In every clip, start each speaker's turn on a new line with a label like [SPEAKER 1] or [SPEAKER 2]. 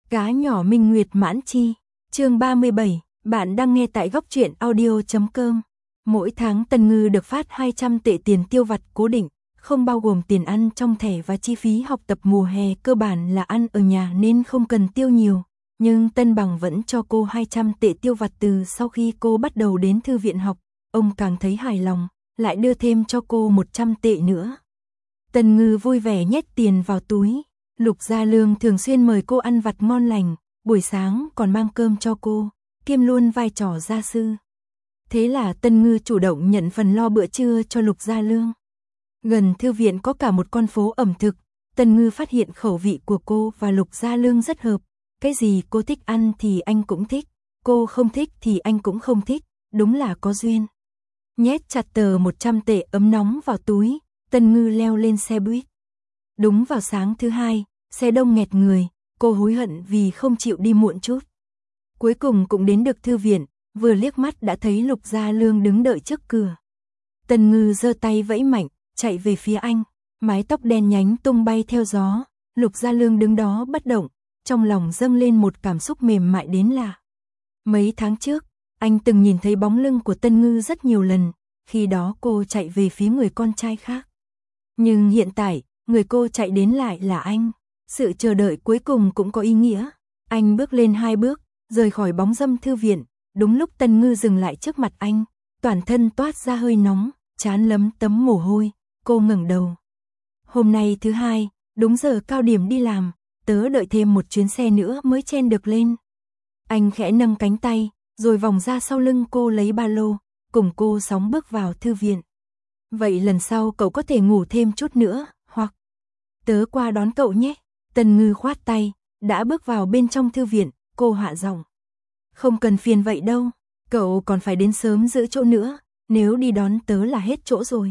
[SPEAKER 1] Cá nhỏ Minh Nguyệt mãn chi, chương 37, bạn đang nghe tại góc truyện audio.com. Mỗi tháng Tân Ngư được phát 200 tệ tiền tiêu vặt cố định, không bao gồm tiền ăn trong thẻ và chi phí học tập mùa hè, cơ bản là ăn ở nhà nên không cần tiêu nhiều. Nhưng Tân Bằng vẫn cho cô 200 tệ tiêu vặt từ sau khi cô bắt đầu đến thư viện học. Ông càng thấy hài lòng, lại đưa thêm cho cô 100 tệ nữa. Tân Ngư vui vẻ nhét tiền vào túi. Lục Gia Lương thường xuyên mời cô ăn vặt ngon lành, buổi sáng còn mang cơm cho cô, kiêm luôn vai trò gia sư. Thế là Tân Ngư chủ động nhận phần lo bữa trưa cho Lục Gia Lương. Gần thư viện có cả một con phố ẩm thực, Tân Ngư phát hiện khẩu vị của cô và Lục Gia Lương rất hợp. Cái gì cô thích ăn thì anh cũng thích, cô không thích thì anh cũng không thích, đúng là có duyên. Nhét chặt tờ 100 tệ ấm nóng vào túi, Tân Ngư leo lên xe buýt. Đúng vào sáng thứ hai, xe đông nghẹt người, cô hối hận vì không chịu đi muộn chút. Cuối cùng cũng đến được thư viện, vừa liếc mắt đã thấy Lục Gia Lương đứng đợi trước cửa. Tân Ngư giơ tay vẫy mạnh, chạy về phía anh, mái tóc đen nhánh tung bay theo gió. Lục Gia Lương đứng đó bất động, trong lòng dâng lên một cảm xúc mềm mại đến lạ. Mấy tháng trước, anh từng nhìn thấy bóng lưng của Tân Ngư rất nhiều lần, khi đó cô chạy về phía người con trai khác. Nhưng hiện tại, người cô chạy đến lại là anh. Sự chờ đợi cuối cùng cũng có ý nghĩa. Anh bước lên 2 bước, rời khỏi bóng râm thư viện. Đúng lúc Tân Ngư dừng lại trước mặt anh, toàn thân toát ra hơi nóng, trán lấm tấm mồ hôi. Cô ngẩng đầu. Hôm nay thứ hai, đúng giờ cao điểm đi làm, tớ đợi thêm một chuyến xe nữa mới chen được lên. Anh khẽ nâng cánh tay, rồi vòng ra sau lưng cô lấy ba lô, cùng cô sóng bước vào thư viện. Vậy lần sau cậu có thể ngủ thêm chút nữa, hoặc tớ qua đón cậu nhé. Tân Ngư khoát tay, đã bước vào bên trong thư viện, cô hạ giọng. Không cần phiền vậy đâu, cậu còn phải đến sớm giữ chỗ nữa, nếu đi đón tớ là hết chỗ rồi.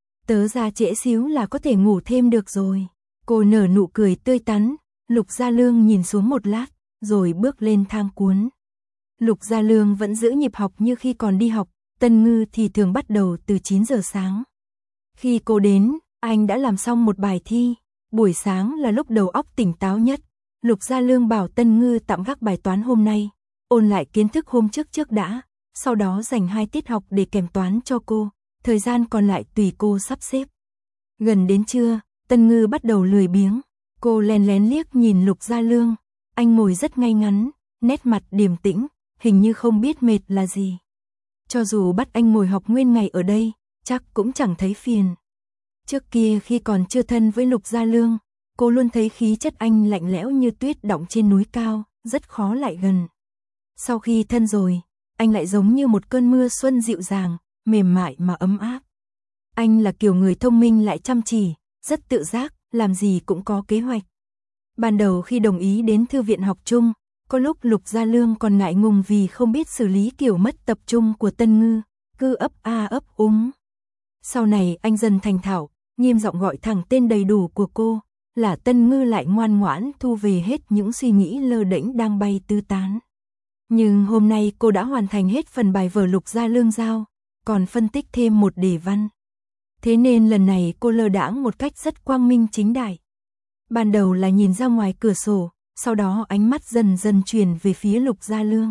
[SPEAKER 1] Tớ ra trễ xíu là có thể ngủ thêm được rồi. Cô nở nụ cười tươi tắn. Lục Gia Lương nhìn xuống một lát, rồi bước lên thang cuốn. Lục Gia Lương vẫn giữ nhịp học như khi còn đi học, Tân Ngư thì thường bắt đầu từ 9 giờ sáng. Khi cô đến, anh đã làm xong một bài thi. Buổi sáng là lúc đầu óc tỉnh táo nhất. Lục Gia Lương bảo Tân Ngư tạm gác bài toán hôm nay, ôn lại kiến thức hôm trước đã, sau đó dành 2 tiết học để kèm toán cho cô, thời gian còn lại tùy cô sắp xếp. Gần đến trưa, Tân Ngư bắt đầu lười biếng. Cô lén lén liếc nhìn Lục Gia Lương, anh ngồi rất ngay ngắn, nét mặt điềm tĩnh, hình như không biết mệt là gì. Cho dù bắt anh ngồi học nguyên ngày ở đây, chắc cũng chẳng thấy phiền. Trước kia khi còn chưa thân với Lục Gia Lương, cô luôn thấy khí chất anh lạnh lẽo như tuyết đọng trên núi cao, rất khó lại gần. Sau khi thân rồi, anh lại giống như một cơn mưa xuân dịu dàng, mềm mại mà ấm áp. Anh là kiểu người thông minh lại chăm chỉ, rất tự giác, làm gì cũng có kế hoạch. Ban đầu khi đồng ý đến thư viện học chung, có lúc Lục Gia Lương còn ngại ngùng vì không biết xử lý kiểu mất tập trung của Tân Ngư, cứ ấp a ấp úng. Sau này anh dần thành thạo, nghiêm giọng gọi thẳng tên đầy đủ của cô, là Tân Ngư lại ngoan ngoãn thu về hết những suy nghĩ lơ đễnh đang bay tứ tán. Nhưng hôm nay cô đã hoàn thành hết phần bài vở Lục Gia Lương giao, còn phân tích thêm một đề văn. Thế nên lần này cô lơ đãng một cách rất quang minh chính đại. Ban đầu là nhìn ra ngoài cửa sổ, sau đó ánh mắt dần dần chuyển về phía Lục Gia Lương.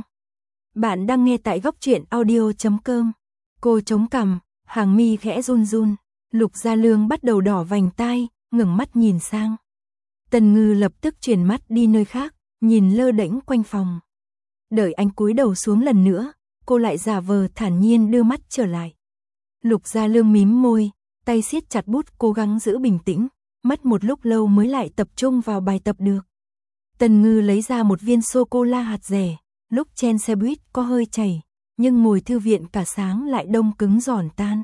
[SPEAKER 1] Bạn đang nghe tại góc truyện audio.com. Cô chống cằm, hàng mi khẽ run run. Lục Gia Lương bắt đầu đỏ vành tai, ngẩng mắt nhìn sang. Tân Ngư lập tức chuyển mắt đi nơi khác, nhìn lơ đễnh quanh phòng. Đợi anh cúi đầu xuống lần nữa, cô lại giả vờ thản nhiên đưa mắt trở lại. Lục Gia Lương mím môi, tay siết chặt bút cố gắng giữ bình tĩnh, mất một lúc lâu mới lại tập trung vào bài tập được. Tân Ngư lấy ra một viên sô-cô-la hạt dẻ, lúc chen xe buýt có hơi chảy, nhưng ngồi thư viện cả sáng lại đông cứng giòn tan.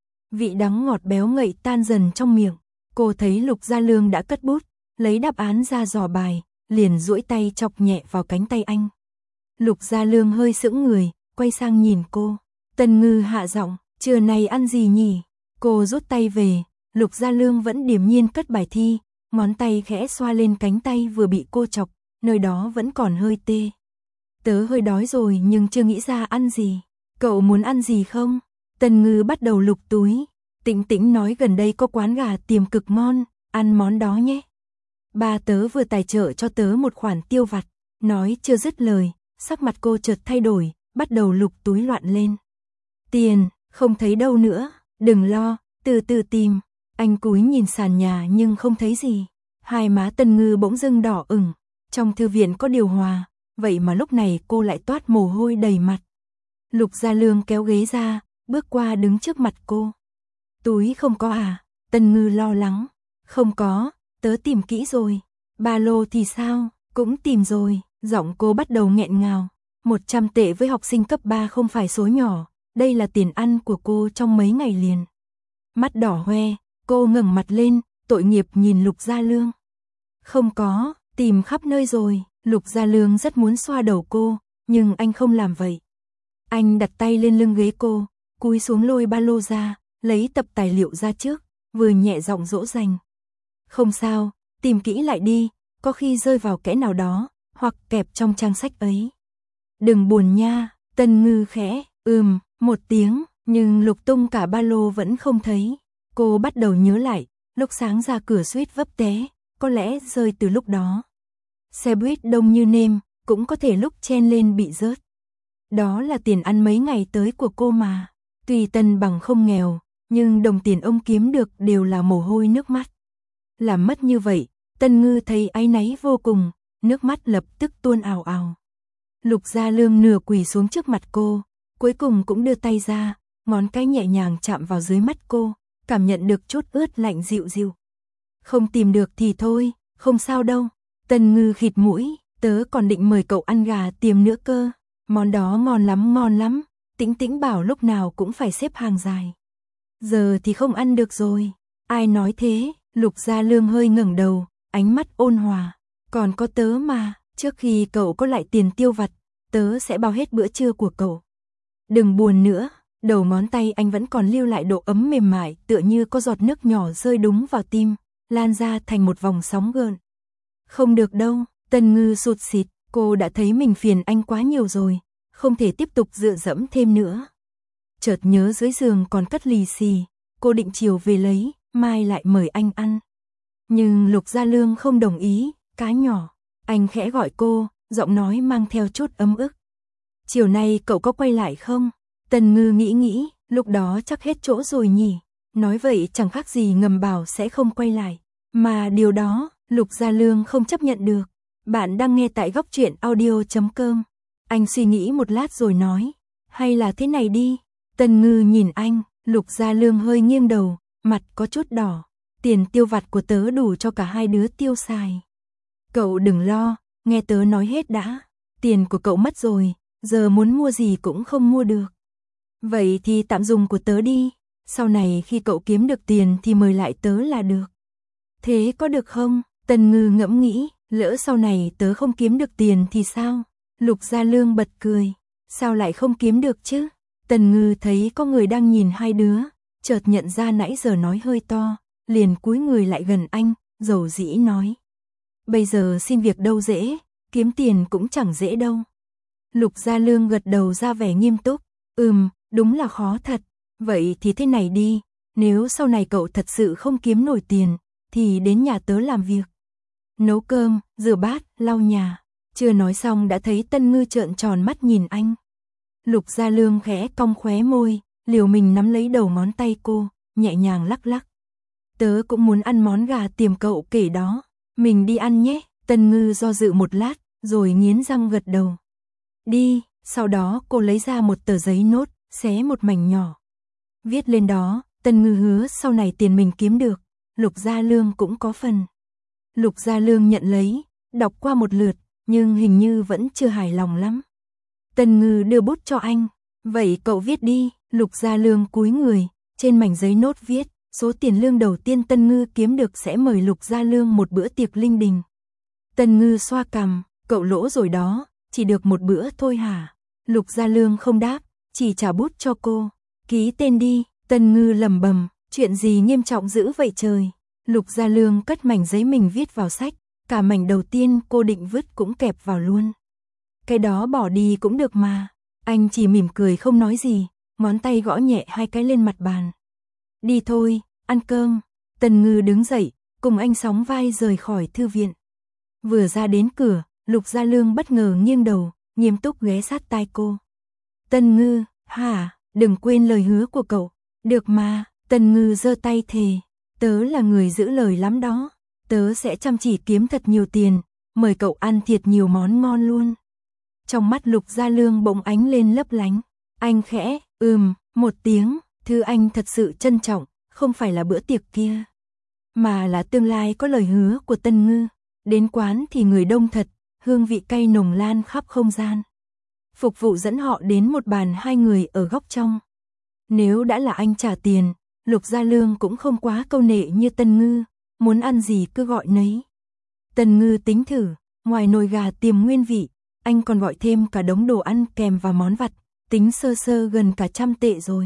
[SPEAKER 1] Vị đắng ngọt béo ngậy tan dần trong miệng, cô thấy Lục Gia Lương đã cất bút, lấy đáp án ra dò bài, liền duỗi tay chọc nhẹ vào cánh tay anh. Lục Gia Lương hơi sững người, quay sang nhìn cô. Tân Ngư hạ giọng, trưa nay ăn gì nhỉ? Cô rút tay về, Lục Gia Lương vẫn điềm nhiên cất bài thi, ngón tay khẽ xoa lên cánh tay vừa bị cô chọc, nơi đó vẫn còn hơi tê. Tớ hơi đói rồi nhưng chưa nghĩ ra ăn gì. Cậu muốn ăn gì không? Tân Ngư bắt đầu lục túi. Tĩnh Tĩnh nói gần đây có quán gà tiềm cực ngon, ăn món đó nhé. Ba tớ vừa tài trợ cho tớ một khoản tiêu vặt. Nói chưa dứt lời, sắc mặt cô chợt thay đổi, bắt đầu lục túi loạn lên. Tiền, không thấy đâu nữa, đừng lo, từ từ tìm. Anh cúi nhìn sàn nhà nhưng không thấy gì. Hai má Tân Ngư bỗng dưng đỏ ửng. Trong thư viện có điều hòa, vậy mà lúc này cô lại toát mồ hôi đầy mặt. Lục Gia Lương kéo ghế ra, bước qua đứng trước mặt cô. Túi không có à? Tân Ngư lo lắng. Không có, tớ tìm kỹ rồi. Ba lô thì sao? Cũng tìm rồi. Giọng cô bắt đầu nghẹn ngào. 100 tệ với học sinh cấp 3 không phải số nhỏ. Đây là tiền ăn của cô trong mấy ngày liền. Mắt đỏ hoe, cô ngẩng mặt lên, tội nghiệp nhìn Lục Gia Lương. Không có, tìm khắp nơi rồi. Lục Gia Lương rất muốn xoa đầu cô, nhưng anh không làm vậy. Anh đặt tay lên lưng ghế cô, cúi xuống lôi ba lô ra, lấy tập tài liệu ra trước, vừa nhẹ giọng dỗ dành. Không sao, tìm kỹ lại đi, có khi rơi vào kẽ nào đó, hoặc kẹp trong trang sách ấy. Đừng buồn nha. Tân Ngư khẽ, một tiếng, nhưng lục tung cả ba lô vẫn không thấy. Cô bắt đầu nhớ lại, lúc sáng ra cửa suýt vấp té, có lẽ rơi từ lúc đó. Xe buýt đông như nêm, cũng có thể lúc chen lên bị rớt. Đó là tiền ăn mấy ngày tới của cô mà. Tuy Tân Bằng không nghèo, nhưng đồng tiền ông kiếm được đều là mồ hôi nước mắt. Làm mất như vậy, Tân Ngư thấy áy náy vô cùng, nước mắt lập tức tuôn ào ào. Lục Gia Lương nửa quỳ xuống trước mặt cô, cuối cùng cũng đưa tay ra, ngón cái nhẹ nhàng chạm vào dưới mắt cô, cảm nhận được chút ướt lạnh dịu dịu. Không tìm được thì thôi, không sao đâu. Tân Ngư khịt mũi, tớ còn định mời cậu ăn gà tiềm nữa cơ. Món đó ngon lắm. Tĩnh Tĩnh bảo lúc nào cũng phải xếp hàng dài. Giờ thì không ăn được rồi. Ai nói thế? Lục Gia Lương hơi ngẩng đầu, ánh mắt ôn hòa. Còn có tớ mà, trước khi cậu có lại tiền tiêu vặt, tớ sẽ bao hết bữa trưa của cậu. Đừng buồn nữa. Đầu ngón tay anh vẫn còn lưu lại độ ấm mềm mại, tựa như có giọt nước nhỏ rơi đúng vào tim, lan ra thành một vòng sóng gợn. Không được đâu. Tân Ngư sụt sịt, cô đã thấy mình phiền anh quá nhiều rồi, không thể tiếp tục dựa dẫm thêm nữa. Chợt nhớ dưới giường còn cất lì xì, cô định chiều về lấy, mai lại mời anh ăn. Nhưng Lục Gia Lương không đồng ý, cá nhỏ. Anh khẽ gọi cô, giọng nói mang theo chút ấm ức. Chiều nay cậu có quay lại không? Tân Ngư nghĩ, lúc đó chắc hết chỗ rồi nhỉ. Nói vậy chẳng khác gì ngầm bảo sẽ không quay lại. Mà điều đó, Lục Gia Lương không chấp nhận được. Bạn đang nghe tại góc truyện audio.com. Anh suy nghĩ một lát rồi nói, hay là thế này đi. Tân Ngư nhìn anh, Lục Gia Lương hơi nghiêng đầu, mặt có chút đỏ. Tiền tiêu vặt của tớ đủ cho cả hai đứa tiêu xài. Cậu đừng lo, nghe tớ nói hết đã. Tiền của cậu mất rồi, giờ muốn mua gì cũng không mua được. Vậy thì tạm dùng của tớ đi, sau này khi cậu kiếm được tiền thì mời lại tớ là được. Thế có được không? Tân Ngư ngẫm nghĩ, lỡ sau này tớ không kiếm được tiền thì sao? Lục Gia Lương bật cười, sao lại không kiếm được chứ? Tân Ngư thấy có người đang nhìn hai đứa, chợt nhận ra nãy giờ nói hơi to, liền cúi người lại gần anh, dầu dĩ nói. Bây giờ xin việc đâu dễ, kiếm tiền cũng chẳng dễ đâu. Lục Gia Lương gật đầu ra vẻ nghiêm túc, đúng là khó thật. Vậy thì thế này đi, nếu sau này cậu thật sự không kiếm nổi tiền, thì đến nhà tớ làm việc. Nấu cơm, rửa bát, lau nhà. Chưa nói xong đã thấy Tân Ngư trợn tròn mắt nhìn anh. Lục Gia Lương khẽ cong khóe môi, liều mình nắm lấy đầu ngón tay cô, nhẹ nhàng lắc lắc. Tớ cũng muốn ăn món gà tiềm cậu kể đó. Mình đi ăn nhé. Tân Ngư do dự một lát, rồi nghiến răng gật đầu. Đi. Sau đó cô lấy ra một tờ giấy nốt, xé một mảnh nhỏ. Viết lên đó, Tân Ngư hứa sau này tiền mình kiếm được, Lục Gia Lương cũng có phần. Lục Gia Lương nhận lấy, đọc qua một lượt, nhưng hình như vẫn chưa hài lòng lắm. Tân Ngư đưa bút cho anh. Vậy cậu viết đi. Lục Gia Lương cúi người, trên mảnh giấy nốt viết, số tiền lương đầu tiên Tân Ngư kiếm được sẽ mời Lục Gia Lương một bữa tiệc linh đình. Tân Ngư xoa cằm, cậu lỗ rồi đó, chỉ được một bữa thôi hả? Lục Gia Lương không đáp, chỉ trả bút cho cô. Ký tên đi. Tân Ngư lẩm bẩm, chuyện gì nghiêm trọng dữ vậy trời. Lục Gia Lương cất mảnh giấy mình viết vào sách, cả mảnh đầu tiên cô định vứt cũng kẹp vào luôn. Cái đó bỏ đi cũng được mà. Anh chỉ mỉm cười không nói gì, ngón tay gõ nhẹ hai cái lên mặt bàn. Đi thôi, ăn cơm. Tân Ngư đứng dậy, cùng anh sóng vai rời khỏi thư viện. Vừa ra đến cửa, Lục Gia Lương bất ngờ nghiêng đầu, nghiêm túc ghé sát tai cô. Tân Ngư, hả, đừng quên lời hứa của cậu. Được mà, Tân Ngư giơ tay thề. Tớ là người giữ lời lắm đó. Tớ sẽ chăm chỉ kiếm thật nhiều tiền, mời cậu ăn thiệt nhiều món ngon luôn. Trong mắt Lục Gia Lương bỗng ánh lên lấp lánh. Anh khẽ, một tiếng, thứ anh thật sự trân trọng, không phải là bữa tiệc kia, mà là tương lai có lời hứa của Tân Ngư. Đến quán thì người đông thật, hương vị cay nồng lan khắp không gian. Phục vụ dẫn họ đến một bàn hai người ở góc trong. Nếu đã là anh trả tiền, Lục Gia Lương cũng không quá câu nệ như Tân Ngư, muốn ăn gì cứ gọi nấy. Tân Ngư tính thử, ngoài nồi gà tiềm nguyên vị, anh còn gọi thêm cả đống đồ ăn kèm và món vặt, tính sơ sơ gần cả 100 tệ rồi.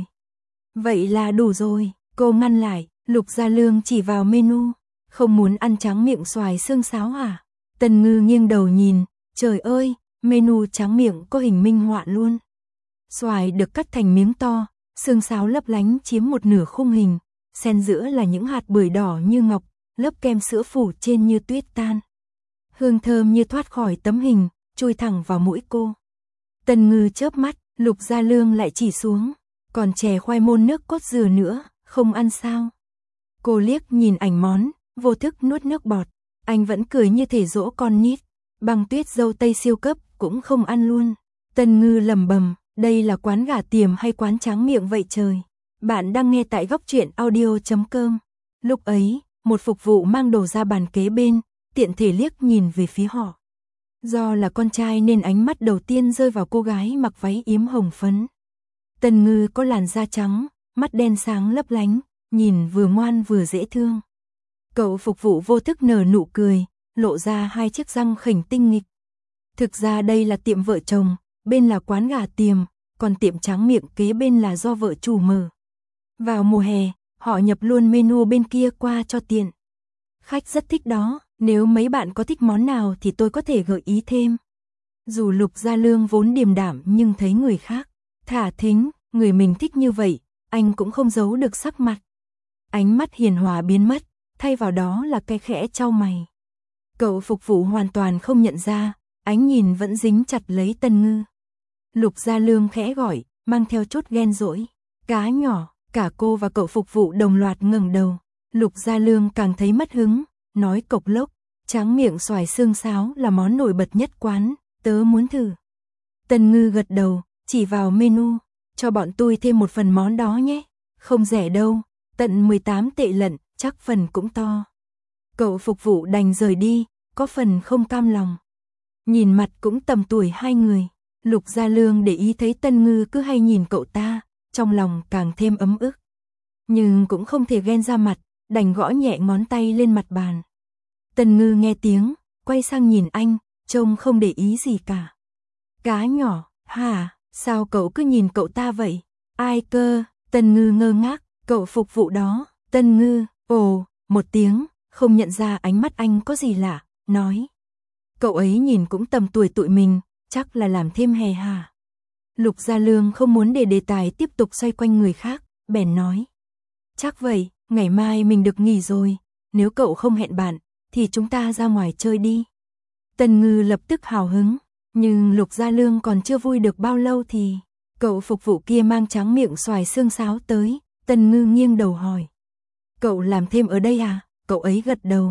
[SPEAKER 1] Vậy là đủ rồi, cô ngăn lại, Lục Gia Lương chỉ vào menu, không muốn ăn tráng miệng xoài xương sáo à? Tân Ngư nghiêng đầu nhìn, trời ơi, menu tráng miệng có hình minh họa luôn. Xoài được cắt thành miếng to, xương sáo lấp lánh chiếm một nửa khung hình, xen giữa là những hạt bưởi đỏ như ngọc, lớp kem sữa phủ trên như tuyết tan. Hương thơm như thoát khỏi tấm hình, chui thẳng vào mũi cô. Tân Ngư chớp mắt, Lục Gia Lương lại chỉ xuống, còn chè khoai môn nước cốt dừa nữa, không ăn sao? Cô liếc nhìn ảnh món, vô thức nuốt nước bọt, anh vẫn cười như thể dỗ con nít. Băng tuyết dâu tây siêu cấp cũng không ăn luôn. Tân Ngư lẩm bẩm, đây là quán gà tiềm hay quán tráng miệng vậy trời? Bạn đang nghe tại góc truyện audio.com. Lúc ấy, một phục vụ mang đồ ra bàn kế bên, tiện thể liếc nhìn về phía họ. Do là con trai nên ánh mắt đầu tiên rơi vào cô gái mặc váy yếm hồng phấn. Tân Ngư có làn da trắng, mắt đen sáng lấp lánh, nhìn vừa ngoan vừa dễ thương. Cậu phục vụ vô thức nở nụ cười, lộ ra hai chiếc răng khỉnh tinh nghịch. Thực ra đây là tiệm vợ chồng, bên là quán gà tiềm, còn tiệm tráng miệng kế bên là do vợ chủ mở. Vào mùa hè, họ nhập luôn menu bên kia qua cho tiện. Khách rất thích đó, nếu mấy bạn có thích món nào thì tôi có thể gợi ý thêm. Dù Lục Gia Lương vốn điềm đạm nhưng thấy người khác thả thính, người mình thích như vậy, anh cũng không giấu được sắc mặt. Ánh mắt hiền hòa biến mất, thay vào đó là cái khẽ chau mày. Cậu phục vụ hoàn toàn không nhận ra, ánh nhìn vẫn dính chặt lấy Tân Ngư. Lục Gia Lương khẽ gọi, mang theo chút ghen dỗi. Cá nhỏ, cả cô và cậu phục vụ đồng loạt ngẩng đầu. Lục Gia Lương càng thấy mất hứng, nói cộc lốc, tráng miệng xoài xương sáo là món nổi bật nhất quán, tớ muốn thử. Tân Ngư gật đầu, chỉ vào menu, cho bọn tôi thêm một phần món đó nhé. Không rẻ đâu, tận 18 tệ lận, chắc phần cũng to. Cậu phục vụ đành rời đi, có phần không cam lòng. Nhìn mặt cũng tầm tuổi hai người, Lục Gia Lương để ý thấy Tân Ngư cứ hay nhìn cậu ta, trong lòng càng thêm ấm ức. Nhưng cũng không thể ghen ra mặt, đành gõ nhẹ ngón tay lên mặt bàn. Tân Ngư nghe tiếng, quay sang nhìn anh, trông không để ý gì cả. Cá nhỏ, hả, sao cậu cứ nhìn cậu ta vậy? Ai cơ? Tân Ngư ngơ ngác, cậu phục vụ đó. Tân Ngư, ồ, một tiếng, không nhận ra ánh mắt anh có gì lạ, nói. Cậu ấy nhìn cũng tầm tuổi tụi mình, chắc là làm thêm hè hả? Lục Gia Lương không muốn để đề tài tiếp tục xoay quanh người khác, bèn nói. Chắc vậy, ngày mai mình được nghỉ rồi, nếu cậu không hẹn bạn, thì chúng ta ra ngoài chơi đi. Tân Ngư lập tức hào hứng, nhưng Lục Gia Lương còn chưa vui được bao lâu thì cậu phục vụ kia mang tráng miệng xoài xương sáo tới. Tân Ngư nghiêng đầu hỏi. Cậu làm thêm ở đây à? Cậu ấy gật đầu.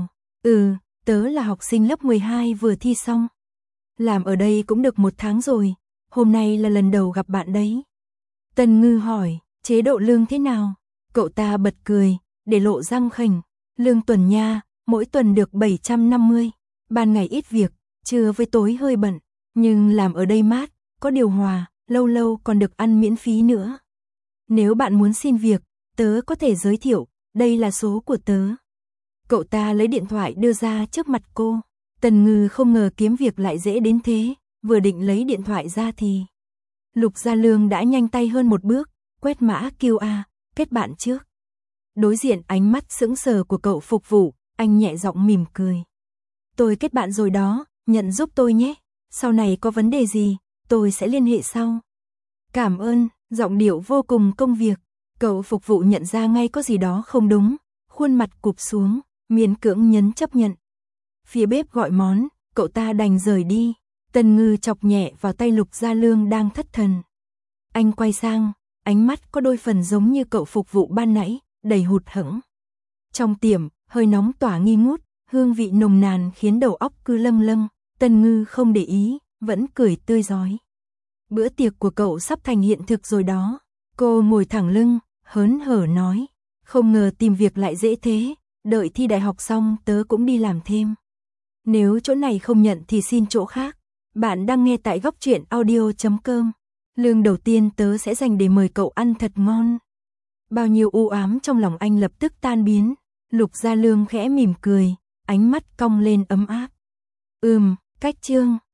[SPEAKER 1] Tớ là học sinh lớp 12 vừa thi xong. Làm ở đây cũng được 1 tháng rồi, hôm nay là lần đầu gặp bạn đấy. Tân Ngư hỏi, chế độ lương thế nào? Cậu ta bật cười, để lộ răng khỉnh. Lương tuần nha, mỗi tuần được 750. Ban ngày ít việc, trưa với tối hơi bận. Nhưng làm ở đây mát, có điều hòa, lâu lâu còn được ăn miễn phí nữa. Nếu bạn muốn xin việc, tớ có thể giới thiệu, đây là số của tớ. Cậu ta lấy điện thoại đưa ra trước mặt cô. Tân Ngư không ngờ kiếm việc lại dễ đến thế, vừa định lấy điện thoại ra thì Lục Gia Lương đã nhanh tay hơn một bước, quét mã QR, kết bạn trước. Đối diện ánh mắt sững sờ của cậu phục vụ, anh nhẹ giọng mỉm cười. Tôi kết bạn rồi đó, nhận giúp tôi nhé. Sau này có vấn đề gì, tôi sẽ liên hệ sau. Cảm ơn, giọng điệu vô cùng công việc. Cậu phục vụ nhận ra ngay có gì đó không đúng, khuôn mặt cụp xuống, miễn cưỡng nhấn chấp nhận. Phía bếp gọi món, cậu ta đành rời đi. Tần Ngư chọc nhẹ vào tay Lục Gia Lương đang thất thần. Anh quay sang, ánh mắt có đôi phần giống như cậu phục vụ ban nãy, đầy hụt hẫng. Trong tiệm, hơi nóng tỏa nghi ngút, hương vị nồng nàn khiến đầu óc cứ lâng lâng. Tần Ngư không để ý, vẫn cười tươi rói. Bữa tiệc của cậu sắp thành hiện thực rồi đó. Cô ngồi thẳng lưng, hớn hở nói. Không ngờ tìm việc lại dễ thế, đợi thi đại học xong tớ cũng đi làm thêm. Nếu chỗ này không nhận thì xin chỗ khác. Bạn đang nghe tại Góc Truyện Audio.com. Lương đầu tiên tớ sẽ dành để mời cậu ăn thật ngon. Bao nhiêu u ám trong lòng anh lập tức tan biến. Lục Gia Lương khẽ mỉm cười, ánh mắt cong lên ấm áp. Cách chương